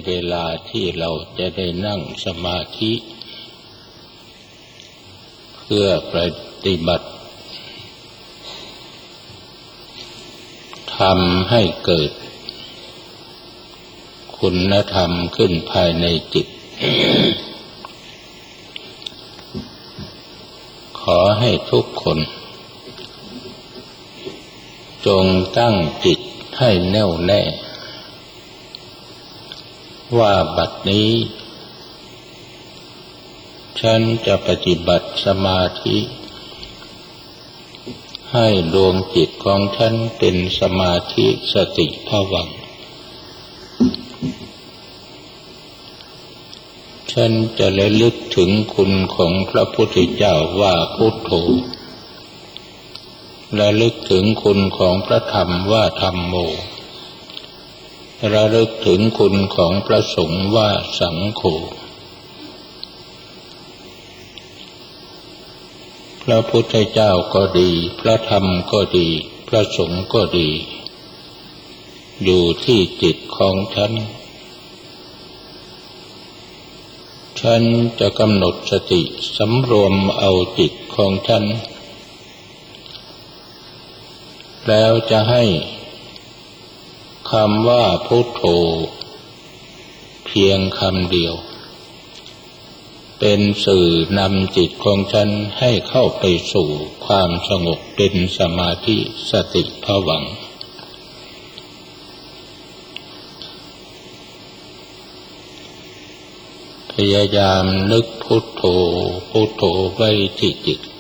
เวลาที่เราจะได้นั่งสมาธิเพื่อปฏิบัติทำให้เกิดคุณธรรมขึ้นภายในจิต ขอให้ทุกคนจงตั้งจิตให้แน่วแน่ว่าบัดนี้ฉันจะปฏิบัติสมาธิให้ดวงจิตของฉันเป็นสมาธิสติภวังค์ฉันจะระลึกถึงคุณของพระพุทธเจ้าว่าพุทโธระลึกถึงคุณของพระธรรมว่าธัมโมระลึกถึงคุณของพระสงฆ์ว่าสังโฆพระพุทธเจ้าก็ดีพระธรรมก็ดีพระสงฆ์ก็ดีอยู่ที่จิตของฉันจะกำหนดสติสำรวมเอาจิตของฉันแล้วจะให้คำว่าพุทโธเพียงคำเดียวเป็นสื่อนำจิตของฉันให้เข้าไปสู่ความสงบเป็นสมาธิสติภวังค์พยายามนึกพุทโธพุทโธไว้ที่จิต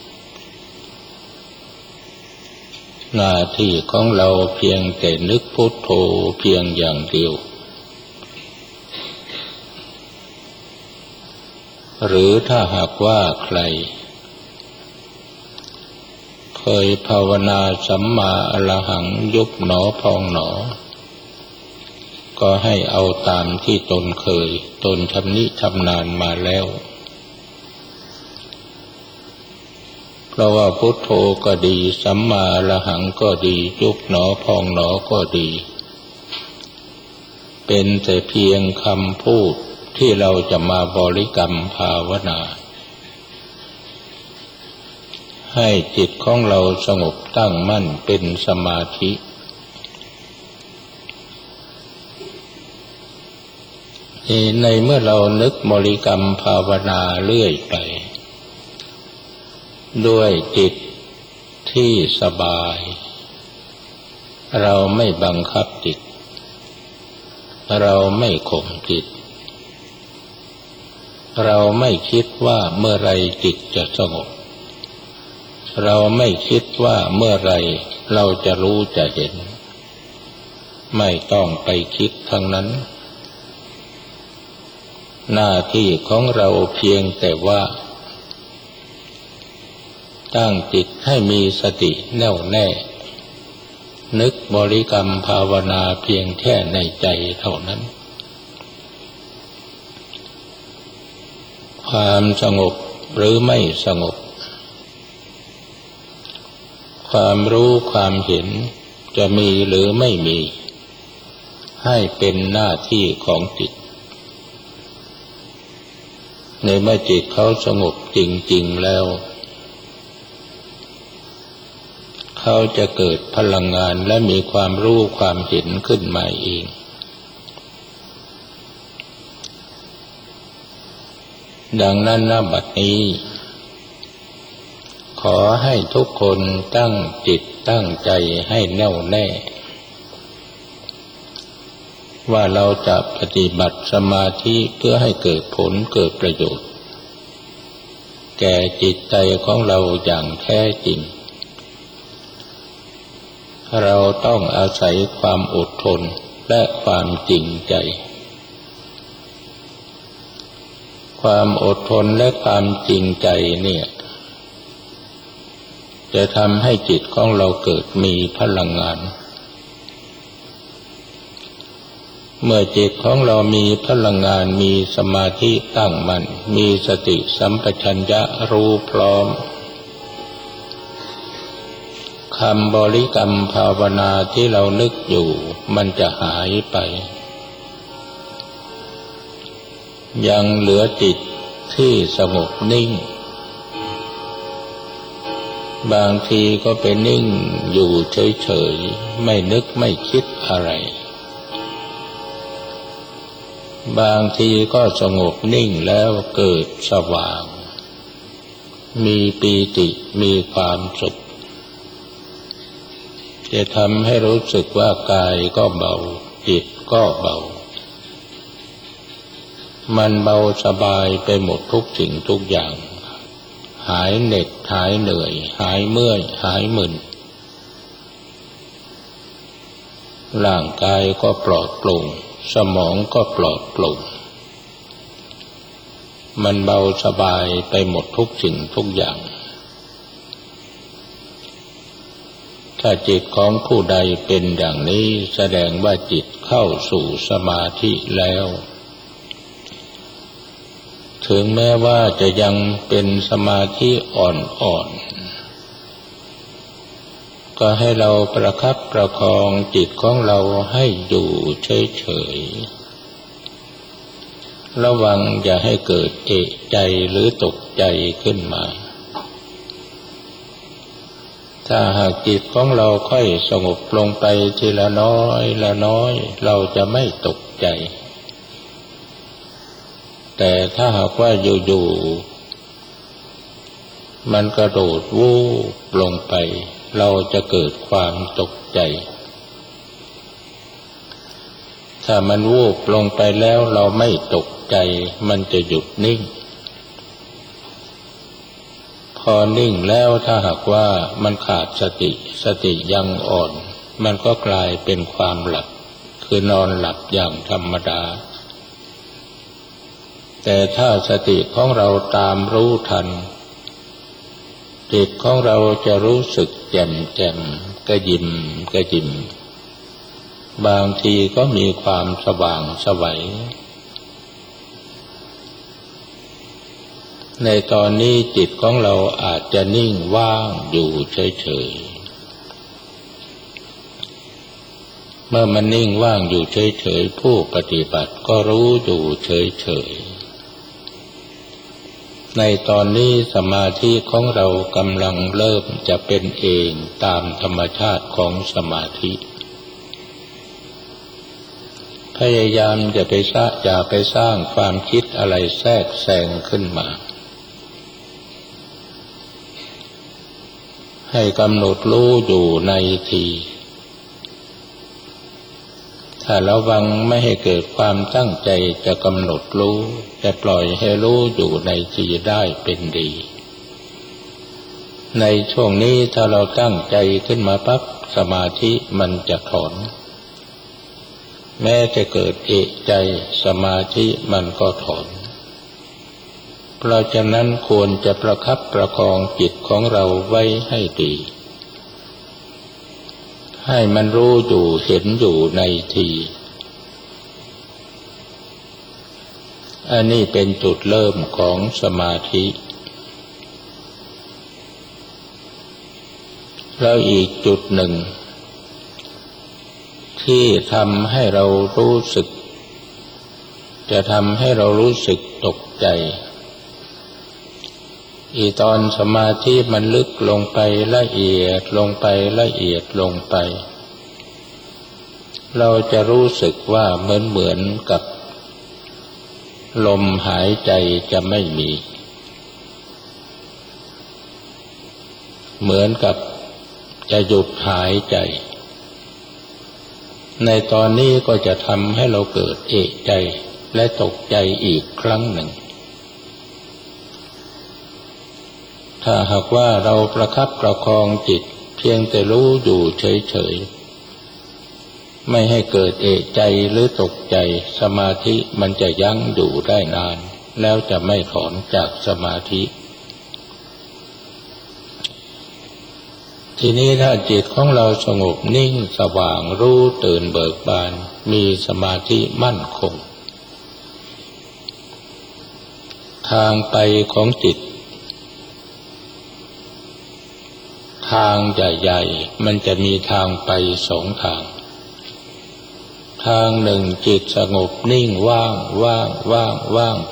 หน้าที่ของเราเพียงแต่นึกพุทโธเพียงอย่างเดียวหรือถ้าหากว่าใครเคยภาวนาสัมมาอรหังยุบหนอพองหนอก็ให้เอาตามที่ตนเคยตนชำนิชำนาญมาแล้วเพราะว่าพุทโธก็ดีสัมมาอรหังก็ดียุบหนอพองหนอก็ดีเป็นแต่เพียงคำพูดที่เราจะมาบริกรรมภาวนาให้จิตของเราสงบตั้งมั่นเป็นสมาธิในเมื่อเรานึกบริกรรมภาวนาเรื่อยไปด้วยจิตที่สบายเราไม่บังคับจิตเราไม่ข่มจิตเราไม่คิดว่าเมื่อไรจิตจะสงบเราไม่คิดว่าเมื่อไรเราจะรู้จะเห็นไม่ต้องไปคิดทั้งนั้นหน้าที่ของเราเพียงแต่ว่าตั้งจิตให้มีสติแน่วแน่นึกบริกรรมภาวนาเพียงแค่ในใจเท่านั้นความสงบหรือไม่สงบความรู้ความเห็นจะมีหรือไม่มีให้เป็นหน้าที่ของจิตในเมื่อจิตเขาสงบจริงๆแล้วเขาจะเกิดพลังงานและมีความรู้ความเห็นขึ้นมาเองดังนั้นณบัดนี้ขอให้ทุกคนตั้งจิตตั้งใจให้แน่วแน่ว่าเราจะปฏิบัติสมาธิเพื่อให้เกิดผลเกิดประโยชน์แก่จิตใจของเราอย่างแท้จริงเราต้องอาศัยความอดทนและความจริงใจความอดทนและความจริงใจเนี่ยจะทำให้จิตของเราเกิดมีพลังงานเมื่อจิตของเรามีพลังงานมีสมาธิตั้งมั่นมีสติสัมปชัญญะรู้พร้อมคำบริกรรมภาวนาที่เรานึกอยู่มันจะหายไปยังเหลือจิตที่สงบนิ่งบางทีก็ไปนิ่งอยู่เฉยๆไม่นึกไม่คิดอะไรบางทีก็สงบนิ่งแล้วเกิดสว่างมีปีติมีความสุขจะทำให้รู้สึกว่ากายก็เบาจิตก็เบามันเบาสบายไปหมดทุกสิ่งทุกอย่างหายเหน็ดหายเหนื่อยหายเมื่อยหายมึนร่างกายก็ปลอดโปร่งสมองก็ปลอดโปร่งมันเบาสบายไปหมดทุกสิ่งทุกอย่างถ้าจิตของผู้ใดเป็นอย่างนี้แสดงว่าจิตเข้าสู่สมาธิแล้วถึงแม้ว่าจะยังเป็นสมาธิอ่อนๆก็ให้เราประคับประคองจิตของเราให้อยู่เฉยๆระวังอย่าให้เกิดเอะใจหรือตกใจขึ้นมาถ้าหากจิตของเราค่อยสงบลงไปทีละน้อยละน้อยเราจะไม่ตกใจแต่ถ้าหากว่าอยู่ๆมันกระโดดวูบลงไปเราจะเกิดความตกใจถ้ามันวูบลงไปแล้วเราไม่ตกใจมันจะหยุดนิ่งพอนิ่งแล้วถ้าหากว่ามันขาดสติยังอ่อนมันก็กลายเป็นความหลับคือนอนหลับอย่างธรรมดาแต่ถ้าสติของเราตามรู้ทันจิตของเราจะรู้สึกแจ่มกระยิมบางทีก็มีความสว่างไสวในตอนนี้จิตของเราอาจจะนิ่งว่างอยู่เฉยๆเมื่อมันนิ่งว่างอยู่เฉยๆผู้ปฏิบัติก็รู้อยู่เฉยๆในตอนนี้สมาธิของเรากำลังเริ่มจะเป็นเองตามธรรมชาติของสมาธิพยายามอย่าไปสร้างความคิดอะไรแทรกแซงขึ้นมาให้กำหนดรู้อยู่ในทีถ้าระวังไม่ให้เกิดความตั้งใจจะกำหนดรู้แต่ปล่อยให้รู้อยู่ในทีได้เป็นดีในช่วงนี้ถ้าเราตั้งใจขึ้นมาปั๊บสมาธิมันจะถอนแม้จะเกิดเอะใจสมาธิมันก็ถอนเพราะฉะนั้นควรจะประคับประคองจิตของเราไว้ให้ดีให้มันรู้อยู่เห็นอยู่ในทีอันนี้เป็นจุดเริ่มของสมาธิแล้วอีกจุดหนึ่งที่ทำให้เรารู้สึกจะทำให้เรารู้สึกตกใจตอนสมาธิมันลึกลงไปละเอียดลงไปเราจะรู้สึกว่าเหมือนกับลมหายใจจะไม่มีเหมือนกับจะหยุดหายใจในตอนนี้ก็จะทำให้เราเกิดเอะใจและตกใจอีกครั้งหนึ่งถ้าหากว่าเราประคับประคองจิตเพียงแต่รู้อยู่เฉยๆไม่ให้เกิดเอะใจหรือตกใจสมาธิมันจะยั้งอยู่ได้นานแล้วจะไม่ถอนจากสมาธิทีนี้ถ้าจิตของเราสงบนิ่งสว่างรู้ตื่นเบิกบานมีสมาธิมั่นคงทางไปของจิตทางใหญ่ๆมันจะมีทางไปสองทางทางหนึ่งจิตสงบนิ่งว่างไป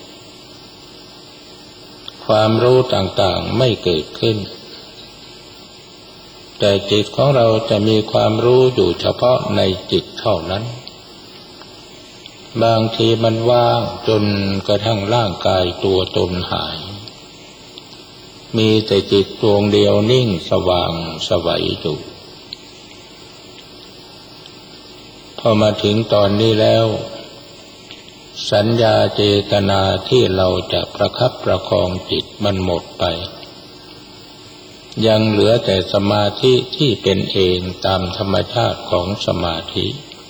ความรู้ต่างๆไม่เกิดขึ้นแต่จิตของเราจะมีความรู้อยู่เฉพาะในจิตเท่านั้นบางทีมันว่างจนกระทั่งร่างกายตัวตนหายมีแต่จิตดวงเดียวนิ่งสว่างไสวอยู่พอมาถึงตอนนี้แล้วสัญญาเจตนาที่เราจะประคับประคองจิตมันหมดไปยังเหลือแต่สมาธิที่เป็นเองตามธรรมชาติของสมาธิ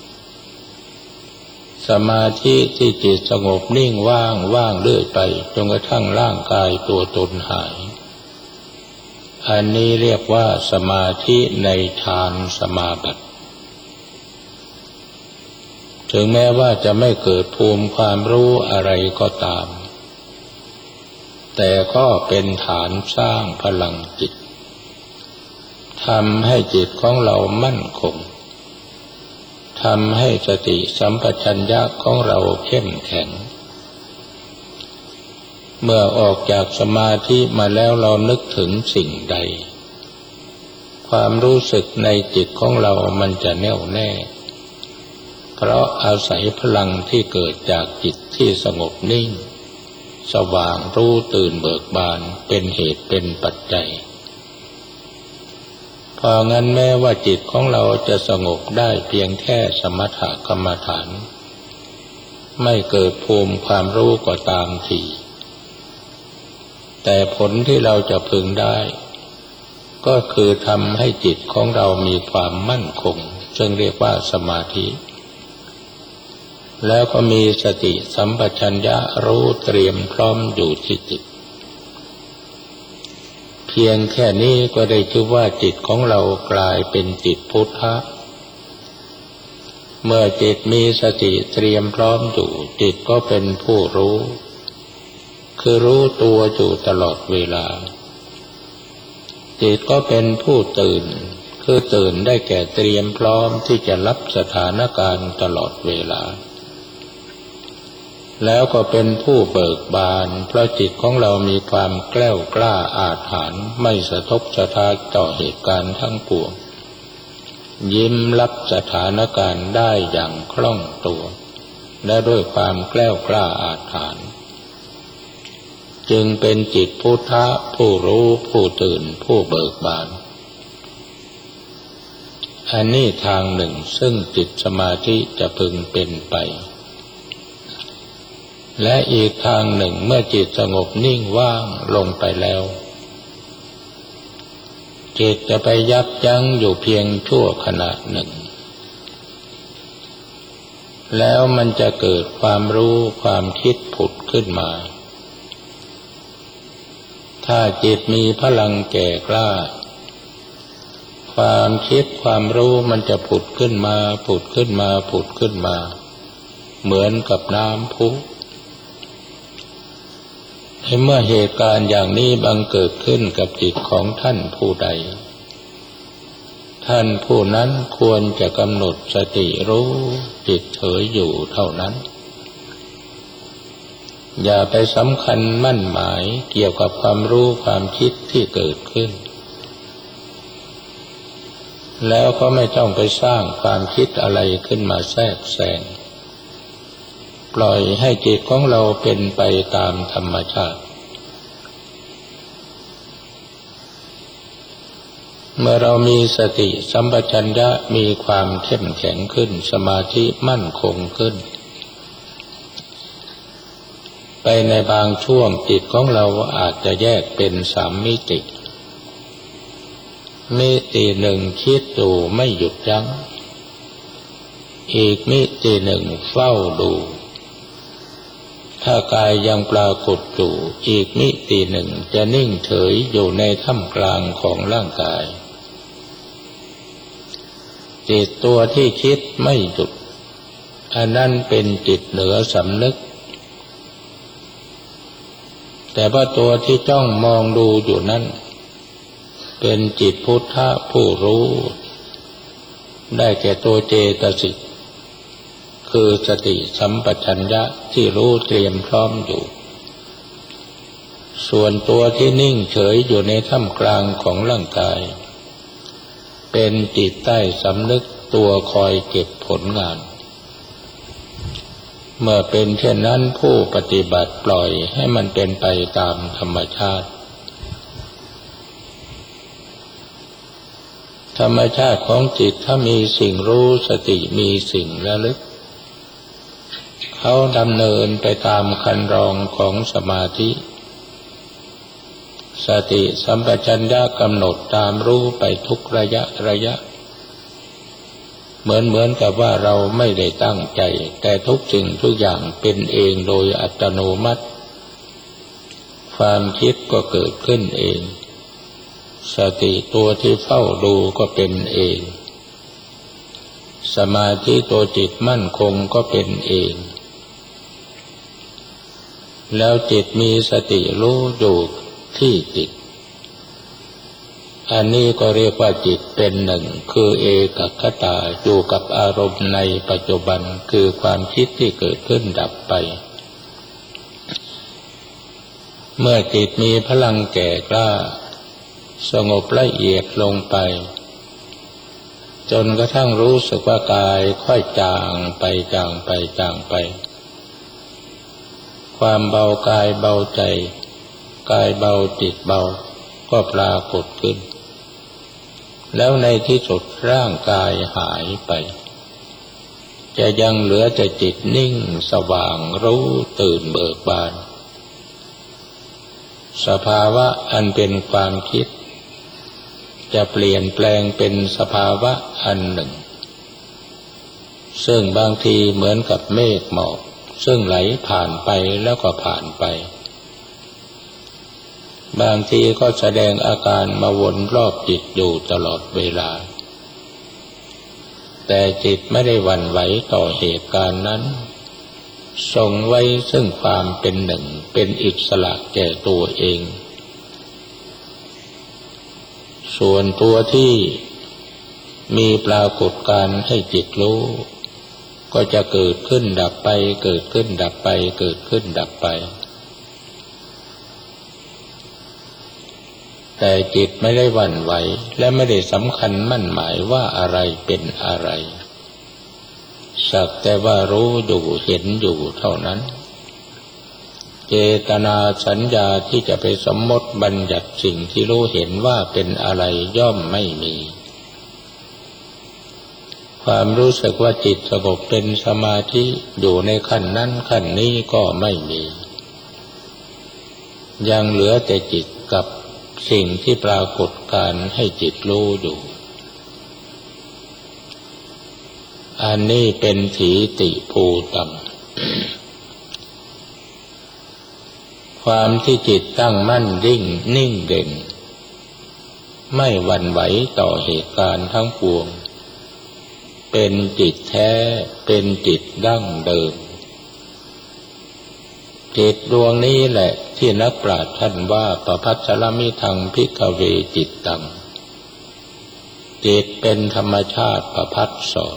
สมาธิที่จิตสงบนิ่งว่างเรื่อยไปจนกระทั่งร่างกายตัวตนหายอันนี้เรียกว่าสมาธิในฌานสมาบัติถึงแม้ว่าจะไม่เกิดภูมิความรู้อะไรก็ตามแต่ก็เป็นฐานสร้างพลังจิตทำให้จิตของเรามั่นคงทำให้สติสัมปชัญญะของเราเข้มแข็งเมื่อออกจากสมาธิมาแล้วเรานึกถึงสิ่งใดความรู้สึกในจิตของเรามันจะแน่วแน่เพราะอาศัยพลังที่เกิดจากจิตที่สงบนิ่งสว่างรู้ตื่นเบิกบานเป็นเหตุเป็นปัจจัยเพราะงั้นแม้ว่าจิตของเราจะสงบได้เพียงแค่สมถกรรมฐานไม่เกิดภูมิความรู้ก็ตามทีแต่ผลที่เราจะพึงได้ก็คือทำให้จิตของเรามีความมั่นคงซึ่งเรียกว่าสมาธิแล้วก็มีสติสัมปชัญญะรู้เตรียมพร้อมอยู่ที่จิตเพียงแค่นี้ก็ได้ชื่อว่าจิตของเรากลายเป็นจิตพุทธะเมื่อจิตมีสติเตรียมพร้อมอยู่จิตก็เป็นผู้รู้คือรู้ตัวอยู่ตลอดเวลาจิตก็เป็นผู้ตื่นคือตื่นได้แก่เตรียมพร้อมที่จะรับสถานการณ์ตลอดเวลาแล้วก็เป็นผู้เบิกบานเพราะจิตของเรามีความแกล้วกล้าอาถรรพ์ไม่สะทกสะท้านต่อเหตุการณ์ทั้งปวงยิ้มรับสถานการณ์ได้อย่างคล่องตัวและด้วยความแกล้วกล้าอาถรรพ์จึงเป็นจิตพุทธะผู้รู้ผู้ตื่นผู้เบิกบานอันนี้ทางหนึ่งซึ่งจิตสมาธิจะพึงเป็นไปและอีกทางหนึ่งเมื่อจิตสงบนิ่งว่างลงไปแล้วจิตจะไปยับยั้งอยู่เพียงชั่วขณะหนึ่งแล้วมันจะเกิดความรู้ความคิดผุดขึ้นมาถ้าจิตมีพลังแก่กล้าความคิดความรู้มันจะผุดขึ้นมาเหมือนกับน้ำพุเมื่อเหตุการณ์อย่างนี้บังเกิดขึ้นกับจิตของท่านผู้ใดท่านผู้นั้นควรจะกำหนดสติรู้จิตเฉยอยู่เท่านั้นอย่าไปสำคัญมั่นหมายเกี่ยวกับความรู้ความคิดที่เกิดขึ้นแล้วก็ไม่ต้องไปสร้างความคิดอะไรขึ้นมาแทรกแซงปล่อยให้จิตของเราเป็นไปตามธรรมชาติเมื่อเรามีสติสัมปชัญญะมีความเข้มแข็งขึ้นสมาธิมั่นคงขึ้นไปในบางช่วงจิตของเราอาจจะแยกเป็น3 มิติมิติหนึ่งคิดอยู่ไม่หยุดยั้งอีกมิติหนึ่งเฝ้าดูถ้ากายยังปรากฏอยู่อีกมิติหนึ่งจะนิ่งเฉยอยู่ในท่ามกลางของร่างกายจิตตัวที่คิดไม่หยุดอันนั้นเป็นจิตเหนือสำนึกแต่ว่าตัวที่จ้องมองดูอยู่นั้นเป็นจิตพุทธะผู้รู้ได้แก่ตัวเจตสิกคือสติสัมปชัญญะที่รู้เตรียมพร้อมอยู่ส่วนตัวที่นิ่งเฉยอยู่ในท่ามกลางของร่างกายเป็นจิตใต้สำนึกตัวคอยเก็บผลงานเมื่อเป็นเช่นนั้นผู้ปฏิบัติปล่อยให้มันเป็นไปตามธรรมชาติธรรมชาติของจิตถ้ามีสิ่งรู้สติมีสิ่งระลึกเขาดำเนินไปตามคันลองของสมาธิสติสัมปชัญญะกำหนดตามรู้ไปทุกระยะเหมือนกับว่าเราไม่ได้ตั้งใจแต่ทุกสิ่งทุกอย่างเป็นเองโดยอัตโนมัติความคิดก็เกิดขึ้นเองสติตัวที่เฝ้าดูก็เป็นเองสมาธิตัวจิตมั่นคงก็เป็นเองแล้วจิตมีสติรู้อยู่ที่จิตอันนี้ก็เรียกว่าจิตเป็นหนึ่งคือเอกคตาอยู่กับอารมณ์ในปัจจุบันคือความคิดที่เกิดขึ้นดับไปเมื่อจิตมีพลังแก่กล้าสงบละเอียดลงไปจนกระทั่งรู้สึกว่ากายค่อยจางไปความเบากายเบาใจกายเบาจิตเบาก็ปรากฏขึ้นแล้วในที่สุดร่างกายหายไปจะยังเหลือแต่จิตนิ่งสว่างรู้ตื่นเบิกบานสภาวะอันเป็นความคิดจะเปลี่ยนแปลงเป็นสภาวะอันหนึ่งซึ่งบางทีเหมือนกับเมฆหมอกซึ่งไหลผ่านไปแล้วก็ผ่านไปบางทีก็แสดงอาการมาวนรอบจิตอยู่ตลอดเวลาแต่จิตไม่ได้หวั่นไหวต่อเหตุการณ์นั้นทรงไว้ซึ่งความเป็นหนึ่งเป็นอิสระแก่ตัวเองส่วนตัวที่มีปรากฏการณ์ให้จิตรู้ก็จะเกิดขึ้นดับไปเกิดขึ้นดับไปเกิดขึ้นดับไปแต่จิตไม่ได้หวั่นไหวและไม่ได้สำคัญมั่นหมายว่าอะไรเป็นอะไรสักแต่ว่ารู้อยู่เห็นอยู่เท่านั้นเจตนาสัญญาที่จะไปสมมติบัญญัติสิ่งที่รู้เห็นว่าเป็นอะไรย่อมไม่มีความรู้สึกว่าจิตสงบเป็นสมาธิอยู่ในขั้นนั้นขั้นนี้ก็ไม่มียังเหลือแต่จิตกับสิ่งที่ปรากฏการให้จิตรู้อยู่อันนี้เป็นถีติภูตังความที่จิตตั้งมั่นนิ่งเด่นไม่หวั่นไหวต่อเหตุการณ์ทั้งปวงเป็นจิตแท้เป็นจิตดั้งเดิมจิตดวงนี้แหละที่นักปราชญ์ท่านว่าปภัสสรมิทังภิกขเวจิตตังจิตเป็นธรรมชาติประภัสสร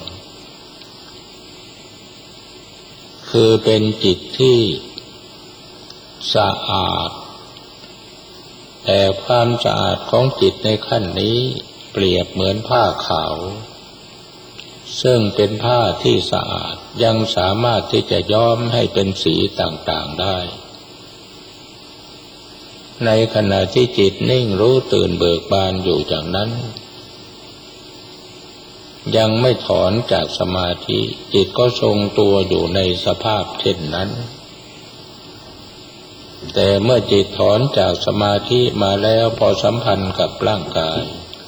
คือเป็นจิตที่สะอาดแต่ความสะอาดของจิตในขั้นนี้เปรียบเหมือนผ้าขาวซึ่งเป็นผ้าที่สะอาดยังสามารถที่จะย้อมให้เป็นสีต่างๆได้ในขณะที่จิตนิ่งรู้ตื่นเบิกบานอยู่จากนั้นยังไม่ถอนจากสมาธิจิตก็ทรงตัวอยู่ในสภาพเช่นนั้นแต่เมื่อจิตถอนจากสมาธิมาแล้วพอสัมพันธ์กับร่างกาย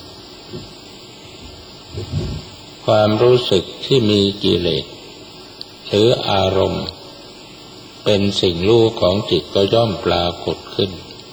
ความรู้สึกที่มีกิเลสหรืออารมณ์เป็นสิ่งรู้ของจิตก็ย่อมปรากฏขึ้น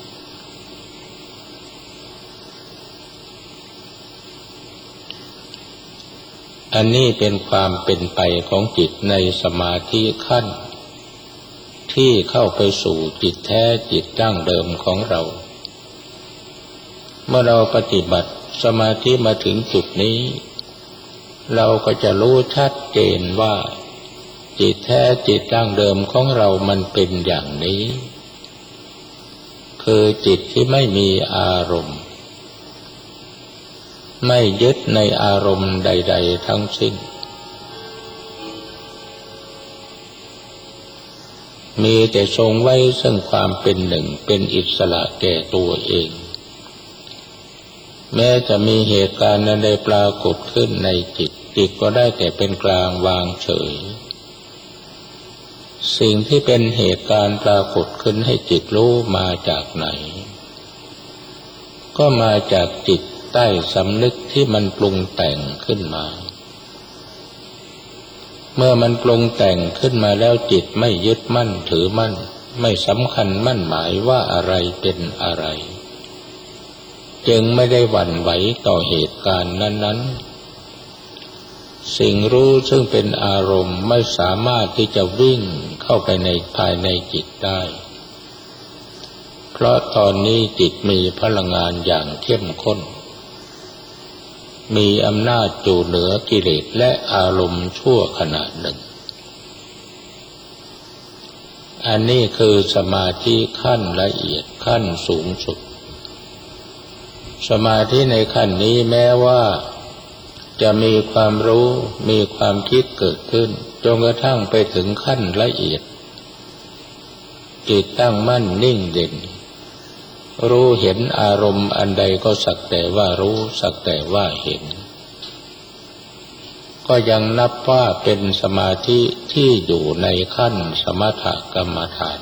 อันนี้เป็นความเป็นไปของจิตในสมาธิขั้นที่เข้าไปสู่จิตแท้จิตดั้งเดิมของเราเมื่อเราปฏิบัติสมาธิมาถึงจุดนี้เราก็จะรู้ชัดเจนว่าจิตแท้จิตดั้งเดิมของเรามันเป็นอย่างนี้คือจิตที่ไม่มีอารมณ์ไม่ยึดในอารมณ์ใดๆทั้งสิ้นมีแต่ทรงไว้ซึ่งความเป็นหนึ่งเป็นอิสระแก่ตัวเองแม้จะมีเหตุการณ์ใดปรากฏขึ้นในจิตก็ได้แต่เป็นกลางวางเฉยสิ่งที่เป็นเหตุการณ์ปรากฏขึ้นให้จิตรู้มาจากไหนก็มาจากจิตใต้สำนึกที่มันปรุงแต่งขึ้นมาเมื่อมันปรุงแต่งขึ้นมาแล้วจิตไม่ยึดมั่นถือมั่นไม่สำคัญมั่นหมายว่าอะไรเป็นอะไรจึงไม่ได้หวั่นไหวต่อเหตุการณ์นั้นๆสิ่งรู้ซึ่งเป็นอารมณ์ไม่สามารถที่จะวิ่งเข้าไปในภายในจิตได้เพราะตอนนี้จิตมีพลังงานอย่างเข้มข้นมีอำนาจอยู่เหนือกิเลสและอารมณ์ชั่วขณะหนึ่งอันนี้คือสมาธิขั้นละเอียดขั้นสูงสุดสมาธิในขั้นนี้แม้ว่าจะมีความรู้มีความคิดเกิดขึ้นจนกระทั่งไปถึงขั้นละเอียดจิตตั้งมั่นนิ่งเด่นรู้เห็นอารมณ์อันใดก็สักแต่ว่ารู้สักแต่ว่าเห็นก็ยังนับว่าเป็นสมาธิที่อยู่ในขั้นสมถกรรมฐาน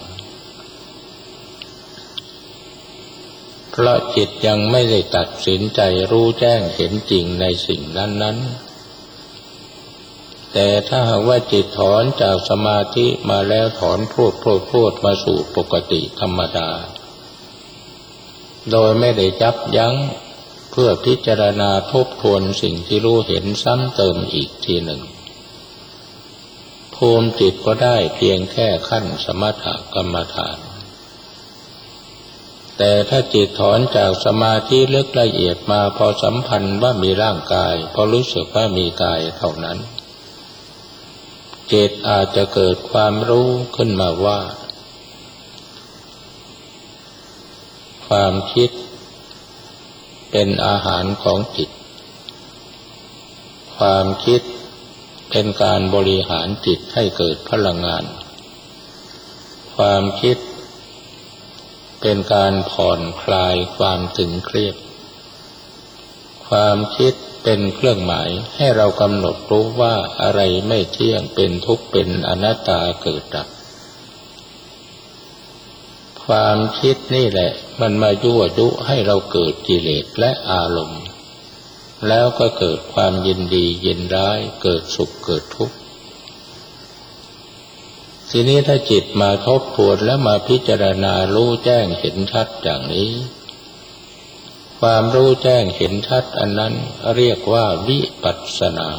เพราะจิตยังไม่ได้ตัดสินใจรู้แจ้งเห็นจริงในสิ่งนั้นๆแต่ถ้าหากว่าจิตถอนจากสมาธิมาแล้วถอนพรวดมาสู่ปกติธรรมดาโดยไม่ได้ยับยั้งเพื่อพิจารณาทบทวนสิ่งที่รู้เห็นซ้ำเติมอีกทีหนึ่งภูมิจิตก็ได้เพียงแค่ขั้นสมถกรรมฐานแต่ถ้าจิตถอนจากสมาธิลึกละเอียดมาพอสัมพันธ์ว่ามีร่างกายพอรู้สึกว่ามีกายเท่านั้นจิตอาจจะเกิดความรู้ขึ้นมาว่าความคิดเป็นอาหารของจิตความคิดเป็นการบริหารจิตให้เกิดพลังงานความคิดเป็นการผ่อนคลายความตึงเครียดความคิดเป็นเครื่องหมายให้เรากำหนดรู้ว่าอะไรไม่เที่ยงเป็นทุกข์เป็นอนัตตาเกิดดับความคิดนี่แหละมันมายั่วยุให้เราเกิดกิเลสและอารมณ์แล้วก็เกิดความยินดียินร้ายเกิดสุขเกิดทุกข์ทีนี้ถ้าจิตมาทบทวนแล้วมาพิจารณารู้แจ้งเห็นชัดอย่างนี้ความรู้แจ้งเห็นชัดอันนั้นเรียกว่าวิปัสสนา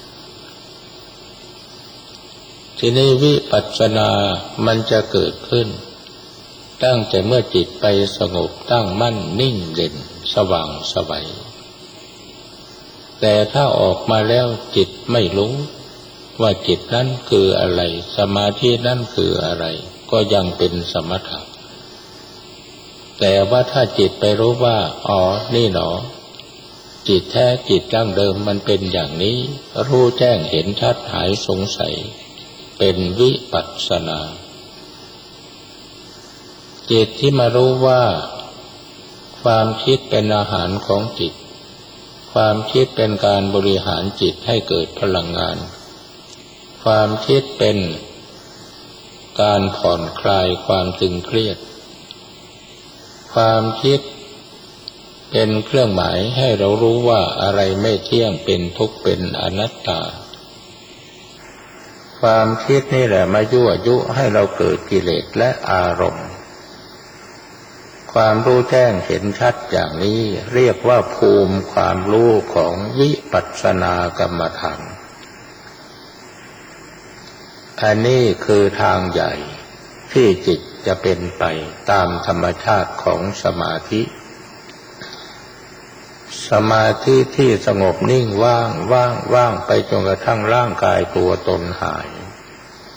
ทีนี้วิปัสสนามันจะเกิดขึ้นตั้งแต่เมื่อจิตไปสงบตั้งมั่นนิ่งเด่นสว่างไสวแต่ถ้าออกมาแล้วจิตไม่รู้ว่าจิตนั้นคืออะไรสมาธินั้นคืออะไรก็ยังเป็นสมถะแต่ว่าถ้าจิตไปรู้ว่าอ๋อนี่หนอจิตแท้จิตดั้งเดิมมันเป็นอย่างนี้รู้แจ้งเห็นชัดหายสงสัยเป็นวิปัสสนาจิตที่มารู้ว่าความคิดเป็นอาหารของจิตความคิดเป็นการบริหารจิตให้เกิดพลังงานความคิดเป็นการผ่อนคลายความตึงเครียดความคิดเป็นเครื่องหมายให้เรารู้ว่าอะไรไม่เที่ยงเป็นทุกข์เป็นอนัตตาความคิดนี่แหละมายั่วยุให้เราเกิดกิเลสและอารมณ์ความรู้แจ้งเห็นชัดอย่างนี้เรียกว่าภูมิความรู้ของวิปัสสนากรรมฐานอันนี้คือทางใหญ่ที่จิตจะเป็นไปตามธรรมชาติของสมาธิสมาธิที่สงบนิ่งว่างไปจนกระทั่งร่างกายตัวตนหาย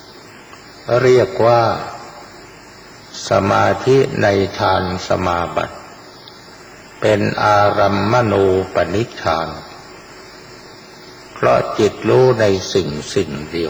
เรียกว่าสมาธิในฌานสมาบัติเป็นอารัมมณูปนิชฌานเพราะจิตรู้ในสิ่งเดียว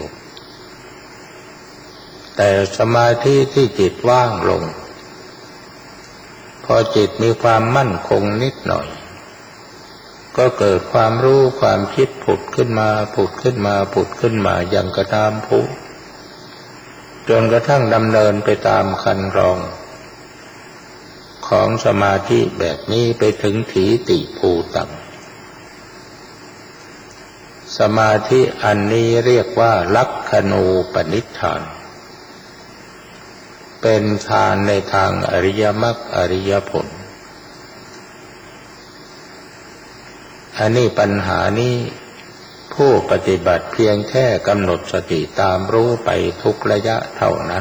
แต่สมาธิที่จิตว่างลงพอจิตมีความมั่นคงนิดหน่อยก็เกิดความรู้ความคิดผุดขึ้นมาอย่างกระตามผู้จนกระทั่งดำเนินไปตามคันลองของสมาธิแบบนี้ไปถึงถีติภูตังสมาธิอันนี้เรียกว่าลักขณูปนิชฌานเป็นฌานในทางอริยมรรคอริยผลอันนี้ปัญหานี้ผู้ปฏิบัติเพียงแค่กำหนดสติตามรู้ไปทุกระยะเท่านั้น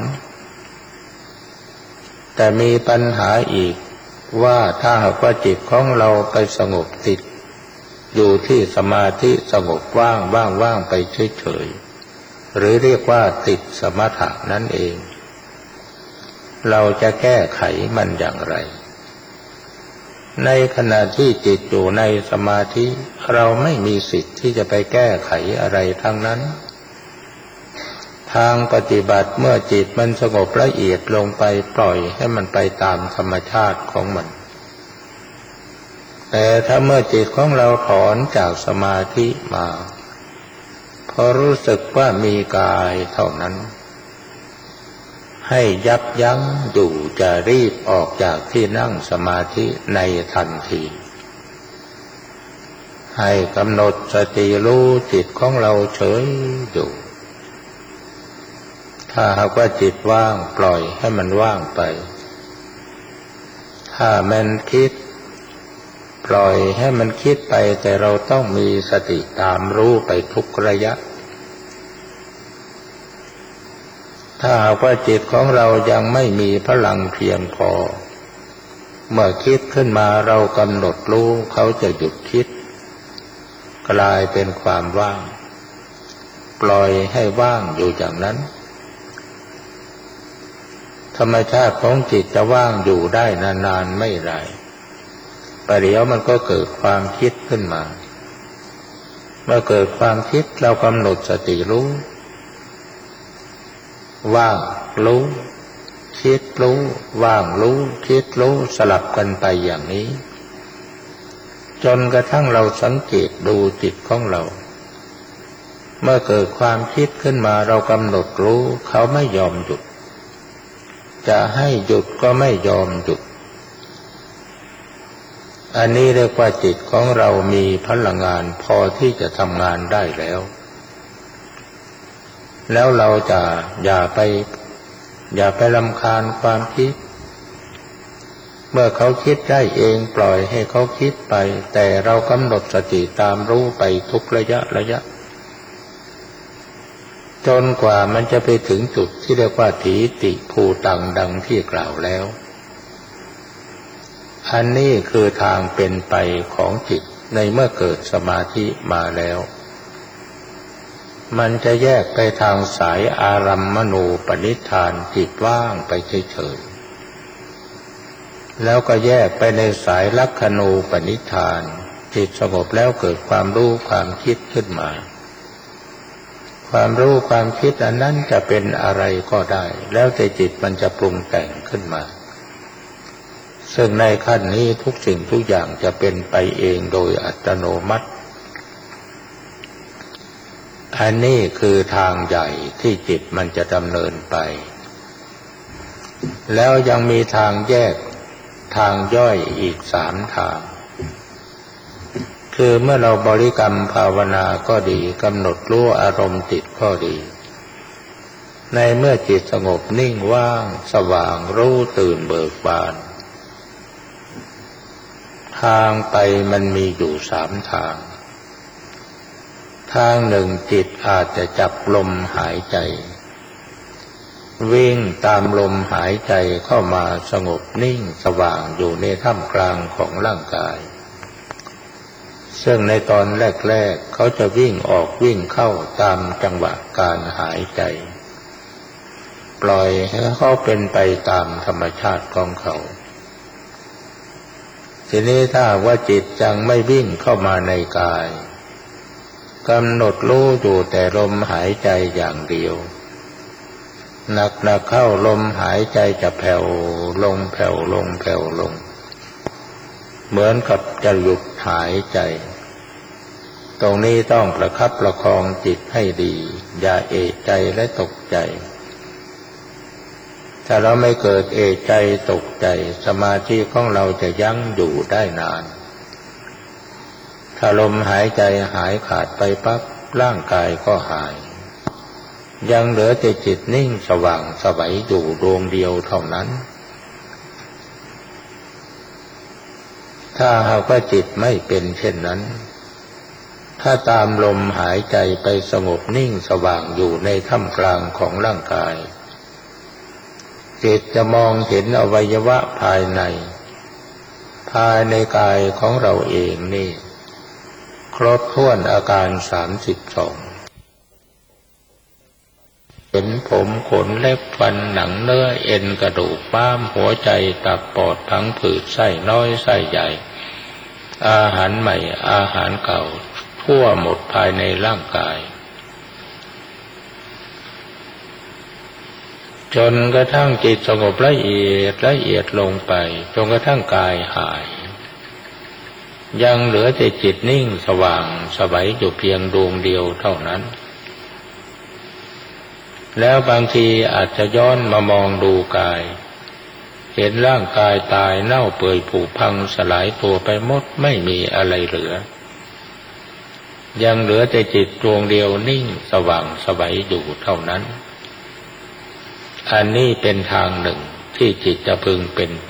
แต่มีปัญหาอีกว่าถ้าหากว่าจิตของเราไปสงบติดอยู่ที่สมาธิสงบว่างไปเฉยๆหรือเรียกว่าติดสมถะนั่นเองเราจะแก้ไขมันอย่างไรในขณะที่จิตอยู่ในสมาธิเราไม่มีสิทธิ์ที่จะไปแก้ไขอะไรทั้งนั้นทางปฏิบัติเมื่อจิตมันสงบละเอียดลงไปปล่อยให้มันไปตามธรรมชาติของมันแต่ถ้าเมื่อจิตของเราถอนจากสมาธิมาพอรู้สึกว่ามีกายเท่านั้นให้ยับยั้งอยู่จะรีบออกจากที่นั่งสมาธิในทันทีให้กำหนดสติรู้จิตของเราเฉยอยู่ถ้าหากว่าจิตว่างปล่อยให้มันว่างไปถ้ามันคิดปล่อยให้มันคิดไปแต่เราต้องมีสติตามรู้ไปทุกระยะถ้าหากว่าจิตของเรายังไม่มีพลังเพียงพอเมื่อคิดขึ้นมาเรากำหนดรู้เขาจะหยุดคิดกลายเป็นความว่างปล่อยให้ว่างอยู่อย่างนั้นธรรมชาติของจิตจะว่างอยู่ได้นานๆไม่ได้ประเดี๋ยวมันก็เกิดความคิดขึ้นมาเมื่อเกิดความคิดเรากำหนดสติรู้ว่างรู้คิดรู้ว่างรู้คิดรู้สลับกันไปอย่างนี้จนกระทั่งเราสังเกตดูจิตของเราเมื่อเกิดความคิดขึ้นมาเรากำหนดรู้เขาไม่ยอมหยุดจะให้หยุดก็ไม่ยอมหยุดอันนี้เรียกว่าจิตของเรามีพลังงานพอที่จะทำงานได้แล้วเราจะอย่าไปรำคาญความคิดเมื่อเขาคิดได้เองปล่อยให้เขาคิดไปแต่เรากำหนดสติตามรู้ไปทุกระยะจนกว่ามันจะไปถึงจุดที่เรียกว่าถีติภูตังดังที่กล่าวแล้วอันนี้คือทางเป็นไปของจิตในเมื่อเกิดสมาธิมาแล้วมันจะแยกไปทางสายอารัมมณูปนิชฌานจิตว่างไปเฉยๆแล้วก็แยกไปในสายลักขณูปนิชฌานจิตสงบแล้วเกิดความรู้ความคิดขึ้นมาความรู้ความคิดอันนั้นจะเป็นอะไรก็ได้แล้วแต่จิตมันจะปรุงแต่งขึ้นมาซึ่งในขั้นนี้ทุกสิ่งทุกอย่างจะเป็นไปเองโดยอัตโนมัติอันนี้คือทางใหญ่ที่จิตมันจะดำเนินไปแล้วยังมีทางแยกทางย่อยอีก3 ทางคือเมื่อเราบริกรรมภาวนาก็ดีกำหนดรู้อารมณ์จิตก็ดีในเมื่อจิตสงบนิ่งว่างสว่างรู้ตื่นเบิกบานทางไปมันมีอยู่3 ทางทางหนึ่งจิตอาจจะจับลมหายใจวิ่งตามลมหายใจเข้ามาสงบนิ่งสว่างอยู่ในท่ามกลางของร่างกายซึ่งในตอนแรกๆเขาจะวิ่งออกวิ่งเข้าตามจังหวะการหายใจปล่อยให้เขาเป็นไปตามธรรมชาติของเขาทีนี้ถ้าว่าจิตยังไม่วิ่งเข้ามาในกายกำหนดรู้อยู่แต่ลมหายใจอย่างเดียวหนักเข้าลมหายใจจะแผ่วลงแผ่วลงแผ่วลงเหมือนกับจะหยุดหายใจตรงนี้ต้องประคับประคองจิตให้ดีอย่าเอะใจและตกใจถ้าเราไม่เกิดเอะใจตกใจสมาธิของเราจะยั้งอยู่ได้นานถ้าลมหายใจหายขาดไปปั๊บร่างกายก็หายยังเหลือแต่จิตนิ่งสว่างไสวอยู่ดวงเดียวเท่านั้นถ้าหากว่าจิตไม่เป็นเช่นนั้นถ้าตามลมหายใจไปสงบนิ่งสว่างอยู่ในท่ามกลางของร่างกายจิตจะมองเห็นอวัยวะภายในกายของเราเองนี่ครบถ้วนอาการ32เห็นผมขนเล็บฟันหนังเนื้อเอ็นกระดูกม้ามหัวใจตับปอดพังผืดไส้น้อยไส้ใหญ่อาหารใหม่อาหารเก่าทั่วหมดภายในร่างกายจนกระทั่งจิตสงบละเอียดลงไปจนกระทั่งกายหายยังเหลือแต่จิตนิ่งสว่างไสวอยู่เพียงดวงเดียวเท่านั้นแล้วบางทีอาจจะย้อนมามองดูกายเห็นร่างกายตายเน่าเปื่อยผุพังสลายตัวไปหมดไม่มีอะไรเหลือยังเหลือแต่จิตดวงเดียวนิ่งสว่างไสวอยู่เท่านั้นอันนี้เป็นทางหนึ่งที่จิตจะพึงเป็นไป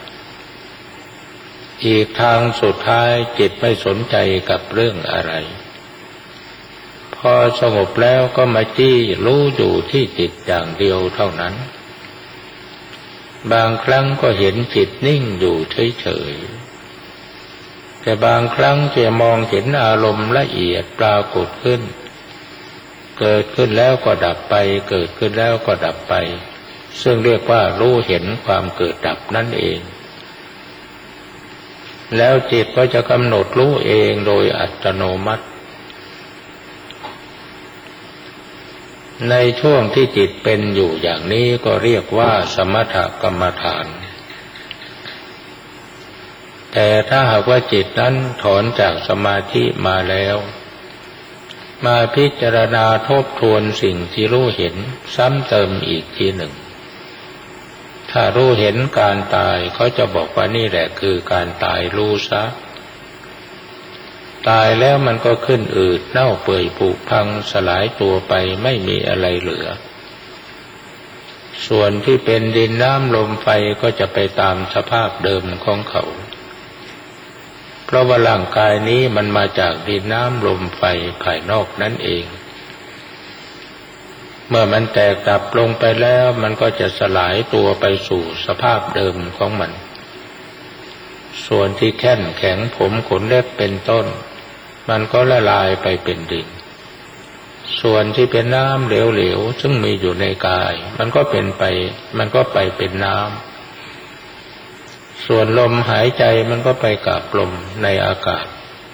อีกทางสุดท้ายจิตไม่สนใจกับเรื่องอะไรพอสงบแล้วก็มาจี้รู้อยู่ที่จิตอย่างเดียวเท่านั้นบางครั้งก็เห็นจิตนิ่งอยู่เฉยๆแต่บางครั้งจะมองเห็นอารมณ์ละเอียดปรากฏขึ้นเกิดขึ้นแล้วก็ดับไปเกิดขึ้นแล้วก็ดับไปซึ่งเรียกว่ารู้เห็นความเกิดดับนั่นเองแล้วจิตก็จะกำหนดรู้เองโดยอัตโนมัติในช่วงที่จิตเป็นอยู่อย่างนี้ก็เรียกว่าสมถกรรมฐานแต่ถ้าหากว่าจิตนั้นถอนจากสมาธิมาแล้วมาพิจารณาทบทวนสิ่งที่รู้เห็นซ้ำเติมอีกทีหนึ่งถ้ารู้เห็นการตายเขาจะบอกว่านี่แหละคือการตายรู้ซะตายแล้วมันก็ขึ้นอืดเน่าเปื่อยผุพังสลายตัวไปไม่มีอะไรเหลือส่วนที่เป็นดินน้ำลมไฟก็จะไปตามสภาพเดิมของเขาเพราะว่าร่างกายนี้มันมาจากดินน้ำลมไฟภายนอกนั่นเองเมื่อมันแตกดับลงไปแล้วมันก็จะสลายตัวไปสู่สภาพเดิมของมันส่วนที่แข็งผมขนเล็บเป็นต้นมันก็ละลายไปเป็นดินส่วนที่เป็นน้ำเหลวๆซึ่งมีอยู่ในกายมันก็ไปเป็นน้ำส่วนลมหายใจมันก็ไปกับลมในอากาศ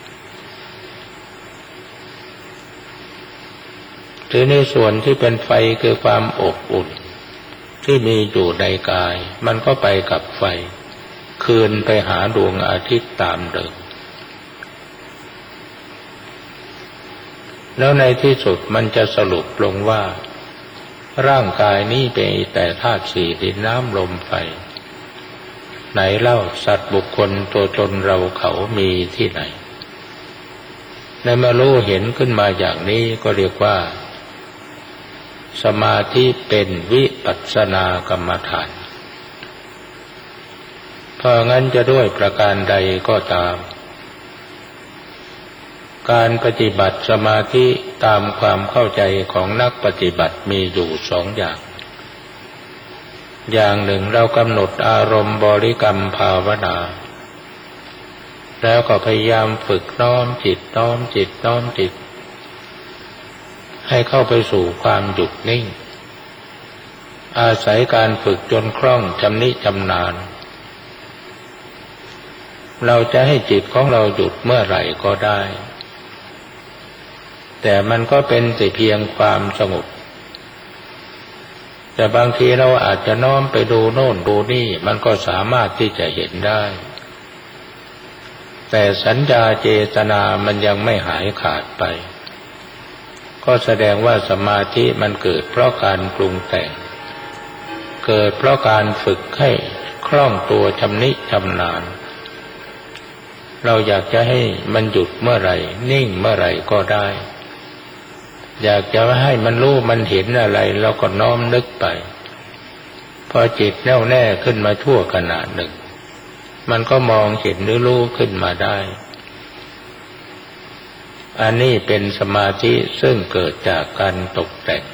หรือในส่วนที่เป็นไฟคือความอบอุ่นที่มีอยู่ในกายมันก็ไปกับไฟคืนไปหาดวงอาทิตย์ตามเดิมแล้วในที่สุดมันจะสรุปลงว่าร่างกายนี้เป็นแต่ธาตุสี่ดินน้ำลมไฟไหนเล่าสัตว์บุคคลตัวตนเราเขามีที่ไหนในเมื่อรู้เห็นขึ้นมาอย่างนี้ก็เรียกว่าสมาธิเป็นวิปัสสนากรรมฐานเพราะงั้นจะด้วยประการใดก็ตามการปฏิบัติสมาธิตามความเข้าใจของนักปฏิบัติมีอยู่สองอย่างหนึ่งเรากำหนดอารมณ์บริกรรมภาวนาแล้วก็พยายามฝึกน้อมจิตให้เข้าไปสู่ความหยุดนิ่งอาศัยการฝึกจนคล่องชำนิชำนาญเราจะให้จิตของเราหยุดเมื่อไหร่ก็ได้แต่มันก็เป็นแต่เพียงความสงบแต่บางทีเราอาจจะน้อมไปดูโน่นดูนี่มันก็สามารถที่จะเห็นได้แต่สัญญาเจตนามันยังไม่หายขาดไปก็แสดงว่าสมาธิมันเกิดเพราะการปรุงแต่งเกิดเพราะการฝึกให้คล่องตัวชำนิชำนาญเราอยากจะให้มันหยุดเมื่อไหร่นิ่งเมื่อไหร่ก็ได้อยากจะให้มันรู้มันเห็นอะไรเราก็น้อมนึกไปพอจิตแน่วแน่ขึ้นมาชั่วขณะหนึ่งมันก็มองเห็นหรือรู้ขึ้นมาได้อันนี้เป็นสมาธิซึ่งเกิดจากการตกแต่ง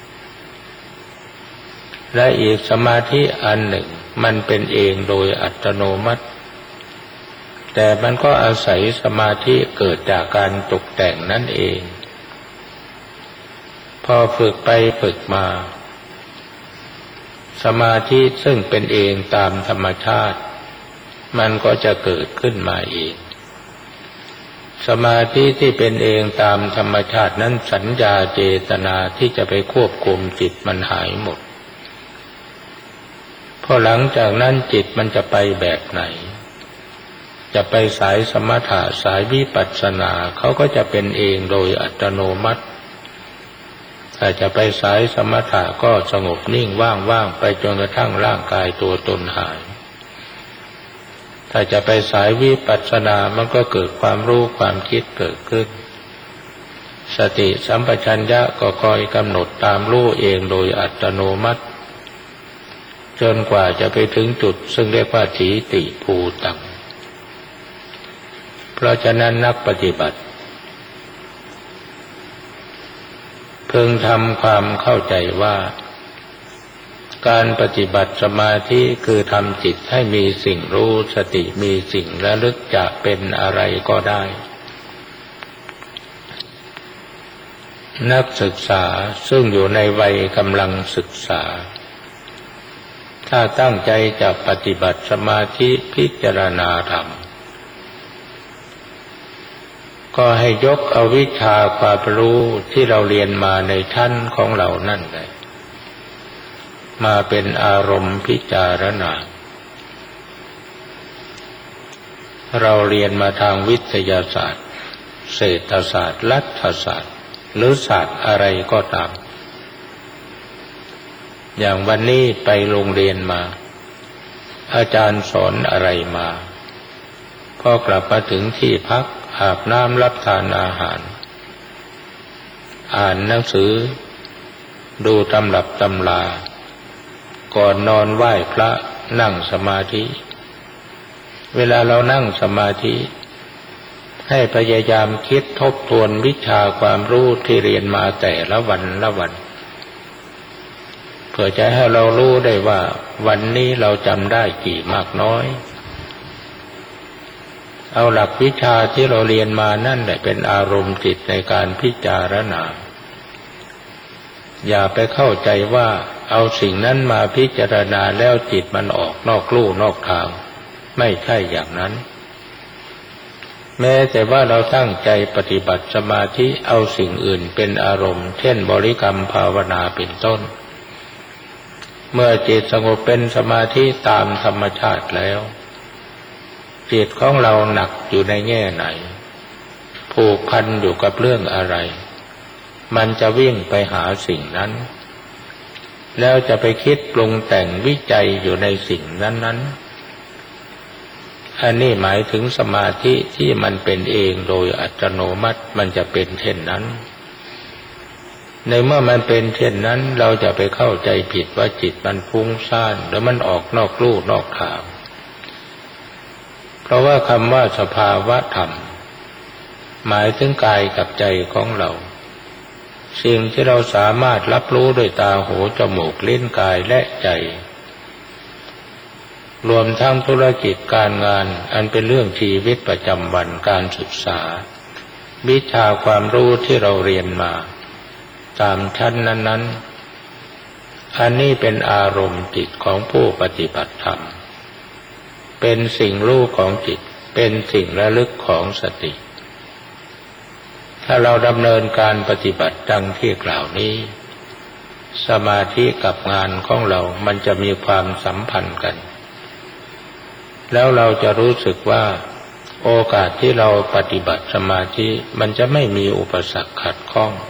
และอีกสมาธิอันหนึ่งมันเป็นเองโดยอัตโนมัติแต่มันก็อาศัยสมาธิเกิดจากการตกแต่งนั่นเองพอฝึกไปฝึกมาสมาธิซึ่งเป็นเองตามธรรมชาติมันก็จะเกิดขึ้นมาเองสมาธิที่เป็นเองตามธรรมชาตินั้นสัญญาเจตนาที่จะไปควบคุมจิตมันหายหมดพอหลังจากนั้นจิตมันจะไปแบบไหนจะไปสายสมถะสายวิปัสสนาเขาก็จะเป็นเองโดยอัตโนมัติถ้าจะไปสายสมถะก็สงบนิ่งว่างๆไปจนกระทั่งร่างกายตัวตนหายถ้าจะไปสายวิปัสสนามันก็เกิดความรู้ความคิดเกิดขึ้นสติสัมปชัญญะก็คอยกำหนดตามรู้เองโดยอัตโนมัติจนกว่าจะไปถึงจุดซึ่งเรียกว่าถีติภูตังเพราะฉะนั้นนักปฏิบัติพึงทำความเข้าใจว่าการปฏิบัติสมาธิคือทำจิตให้มีสิ่งรู้สติมีสิ่งระลึกจะเป็นอะไรก็ได้นักศึกษาซึ่งอยู่ในวัยกำลังศึกษาถ้าตั้งใจจะปฏิบัติสมาธิพิจารณาธรรมก็ให้ยกเอาวิชาความรู้ที่เราเรียนมาในชั้นของเรานั่นแหละมาเป็นอารมณ์พิจารณาเราเรียนมาทางวิทยาศาสตร์เศรษฐศาสตร์รัฐศาสตร์หรือศาสตร์อะไรก็ตามอย่างวันนี้ไปโรงเรียนมาอาจารย์สอนอะไรมาพอกลับมาถึงที่พักอาบน้ำรับทานอาหารอ่านหนังสือดูตำรับตำราก่อนนอนไหว้พระนั่งสมาธิเวลาเรานั่งสมาธิให้พยายามคิดทบทวนวิชาความรู้ที่เรียนมาแต่ละวันละวันเพื่อจะให้เรารู้ได้ว่าวันนี้เราจำได้กี่มากน้อยเอาหลักวิชาที่เราเรียนมานั่นแหละเป็นอารมณ์จิตในการพิจารณาอย่าไปเข้าใจว่าเอาสิ่งนั้นมาพิจารณาแล้วจิตมันออกนอกลู่นอกทางไม่ใช่อย่างนั้นแม้แต่ว่าเราตั้งใจปฏิบัติสมาธิเอาสิ่งอื่นเป็นอารมณ์เช่นบริกรรมภาวนาเป็นต้นเมื่อจิตสงบเป็นสมาธิตามธรรมชาติแล้วจิตของเราหนักอยู่ในแง่ไหนผูกพันอยู่กับเรื่องอะไรมันจะวิ่งไปหาสิ่งนั้นแล้วจะไปคิดปรุงแต่งวิจัยอยู่ในสิ่งนั้นๆอันนี้หมายถึงสมาธิที่มันเป็นเองโดยอัตโนมัติมันจะเป็นเช่นนั้นในเมื่อมันเป็นเช่นนั้นเราจะไปเข้าใจผิดว่าจิตมันฟุ้งซ่านหรือมันออกนอกลู่นอกทางเพราะว่าคำว่าสภาวะธรรมหมายถึงกายกับใจของเราสิ่งที่เราสามารถรับรู้ด้วยตาหูจมูกลิ้นกายและใจรวมทั้งธุรกิจการงานอันเป็นเรื่องชีวิตประจำวันการศึกษาวิชาความรู้ที่เราเรียนมาตามชั้นนั้นอันนี้เป็นอารมณ์จิตของผู้ปฏิบัติธรรมเป็นสิ่งรู้ของจิตเป็นสิ่งระลึกของสติถ้าเราดำเนินการปฏิบัติดังที่กล่าวนี้สมาธิกับงานของเรามันจะมีความสัมพันธ์กันแล้วเราจะรู้สึกว่าโอกาสที่เราปฏิบัติสมาธิมันจะไม่มีอุปสรรคขัดข้อง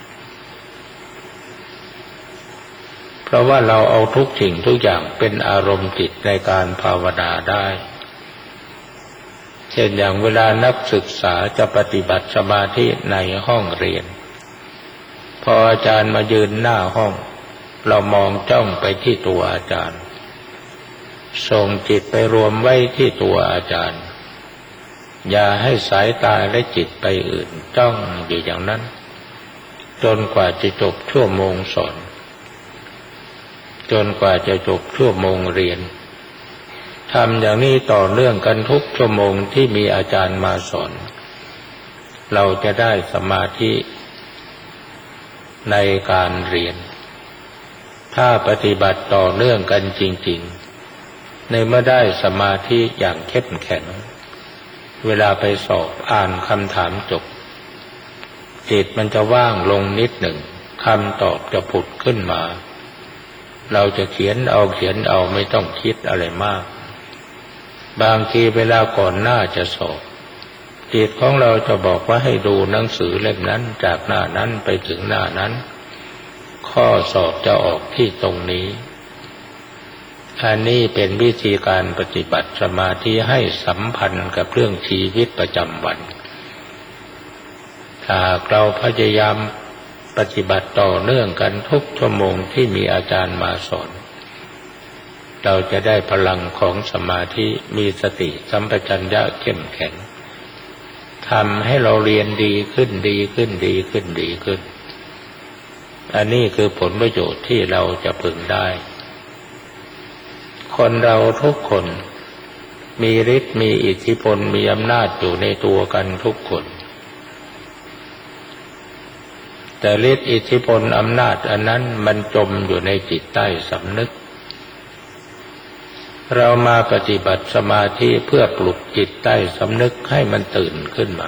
เพราะว่าเราเอาทุกสิ่งทุกอย่างเป็นอารมณ์จิตในการภาวนาได้เช่นอย่างเวลานักศึกษาจะปฏิบัติสมาธิในห้องเรียนพออาจารย์มายืนหน้าห้องเรามองจ้องไปที่ตัวอาจารย์ส่งจิตไปรวมไว้ที่ตัวอาจารย์อย่าให้สายตาและจิตไปอื่นจ้องอยู่อย่างนั้นจนกว่าจะจบชั่วโมงสอนจนกว่าจะจบชั่วโมงเรียนทำอย่างนี้ต่อเนื่องกันทุกชั่วโมงที่มีอาจารย์มาสอนเราจะได้สมาธิในการเรียนถ้าปฏิบัติต่อเนื่องกันจริงๆในเมื่อได้สมาธิอย่างเข้มแข็งเวลาไปสอบอ่านคำถามจบจิตมันจะว่างลงนิดหนึ่งคำตอบจะผุดขึ้นมาเราจะเขียนเอาไม่ต้องคิดอะไรมากบางทีเวลาก่อนหน้าจะสอบจิตของเราจะบอกว่าให้ดูหนังสือเล่มนั้นจากหน้านั้นไปถึงหน้านั้นข้อสอบจะออกที่ตรงนี้อันนี้เป็นวิธีการปฏิบัติสมาธิให้สัมพันธ์กับเรื่องชีวิตประจำวันถ้าเราพยายามปฏิบัติต่อเนื่องกันทุกชั่วโมงที่มีอาจารย์มาสอนเราจะได้พลังของสมาธิมีสติสัมปชัญญะเข้มแข็งทำให้เราเรียนดีขึ้นอันนี้คือผลประโยชน์ที่เราจะพึงได้คนเราทุกคนมีฤทธิ์มีอิทธิพลมีอำนาจอยู่ในตัวกันทุกคนแต่ฤทธิ์อิทธิพลอำนาจอันนั้นมันจมอยู่ในจิตใต้สำนึกเรามาปฏิบัติสมาธิเพื่อปลุกจิตใต้สำนึกให้มันตื่นขึ้นมา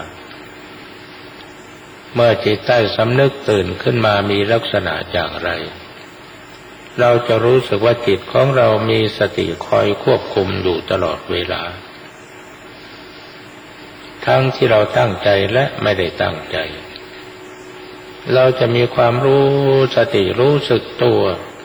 เมื่อจิตใต้สำนึกตื่นขึ้นมามีลักษณะอย่างไรเราจะรู้สึกว่าจิตของเรามีสติคอยควบคุมอยู่ตลอดเวลาทั้งที่เราตั้งใจและไม่ได้ตั้งใจเราจะมีความรู้สติรู้สึกตัว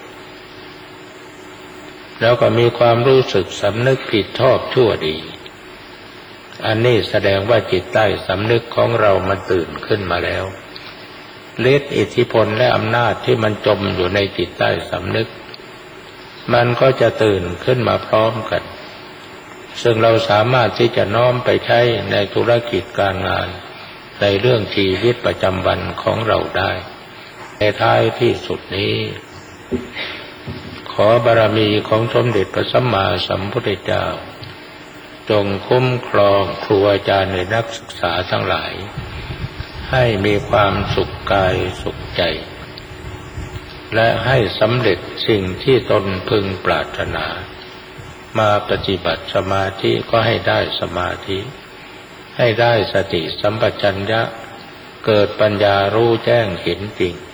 แล้วก็มีความรู้สึกสำนึกผิดชอบชั่วดีอันนี้แสดงว่าจิตใต้สำนึกของเรามันตื่นขึ้นมาแล้วฤทธิ์อิทธิพลและอำนาจที่มันจมอยู่ในจิตใต้สำนึกมันก็จะตื่นขึ้นมาพร้อมกันซึ่งเราสามารถที่จะน้อมไปใช้ในธุรกิจการงานในเรื่องชีวิตประจำวันของเราได้ในท้ายที่สุดนี้ขอบารมีของสมเด็จพระสัมมาสัมพุทธเจ้าจงคุ้มครองครูอาจารย์และนักศึกษาทั้งหลายให้มีความสุขกายสุขใจและให้สำเร็จสิ่งที่ตนพึงปรารถนามาปฏิบัติสมาธิก็ให้ได้สมาธิให้ได้สติสัมปชัญญะเกิดปัญญารู้แจ้งเห็นจริง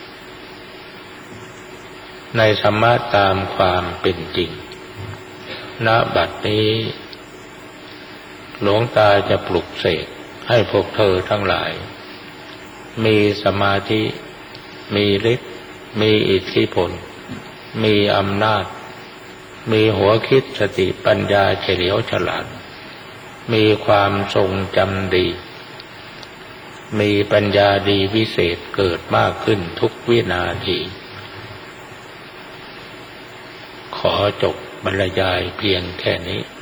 ในธรรมะตามความเป็นจริงณบัดนี้หลวงตาจะปลุกเสกให้พวกเธอทั้งหลายมีสมาธิมีฤทธิ์มีอิทธิพลมีอำนาจมีหัวคิดสติปัญญาเฉลียวฉลาดมีความทรงจำดีมีปัญญาดีวิเศษเกิดมากขึ้นทุกวินาทีขอจบบรรยายเพียงแค่นี้